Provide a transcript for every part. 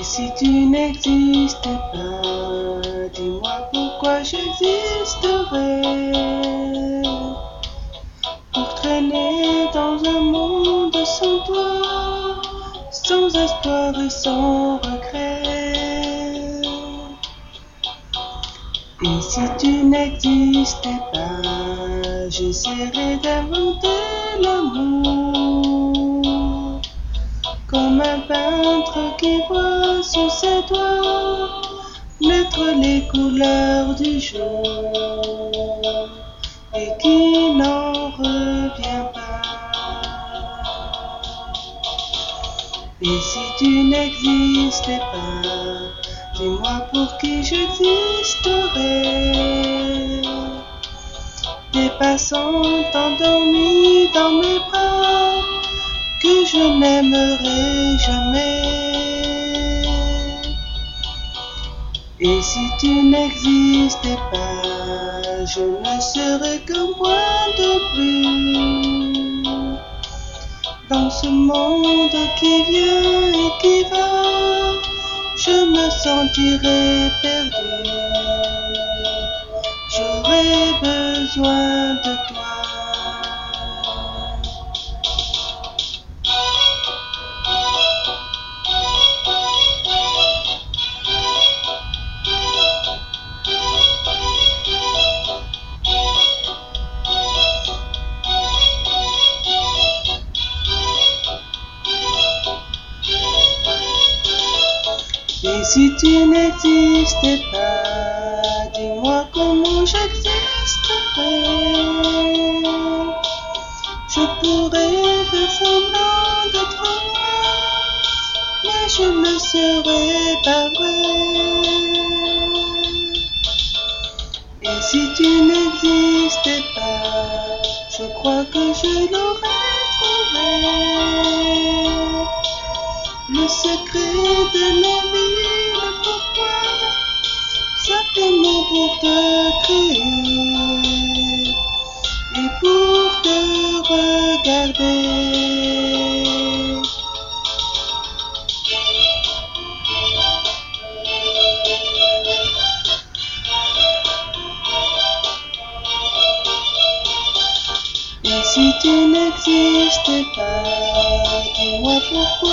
si tu n'existais pas, dis-moi pourquoi j'existerais. Pour traîner dans un monde sans toi, sans espoir et sans regret. Et si tu n'existais pas, j'essaierais d'inventer l'amour, comme un peintre qui voit sous ses doigts naître les couleurs du jour et qui n'en revient pas. Et si tu n'existais pas, dis-moi pour qui j'existerais. Des passantes endormies dans mes bras que je n'aimerai jamais. Et si tu n'existais pas, je ne serais qu'un point de plus dans ce monde qui vient et qui va. Je me sentirais perdu, j'aurais besoin de toi. Et si tu n'existais pas, dis-moi comment j'existerais. Je pourrais faire semblant d'être moi, mais je ne serais pas vrai. Et si tu n'existais pas, je crois que je l'aurais trouvé. Le secret de la vie, le pourquoi, simplement pour te créer et pour te regarder. Et si tu n'existais pas, dis-moi pourquoi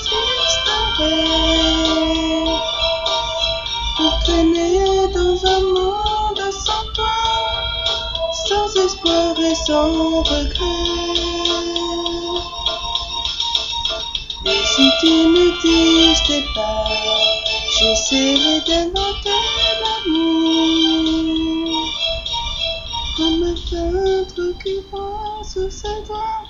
j'existerais. Pour traîner dans un monde sans toi, sans espoir et sans regret. Et si tu n'existais pas, j'essaierais d'inventer l'amour, comme un peintre qui voit sous ses doigts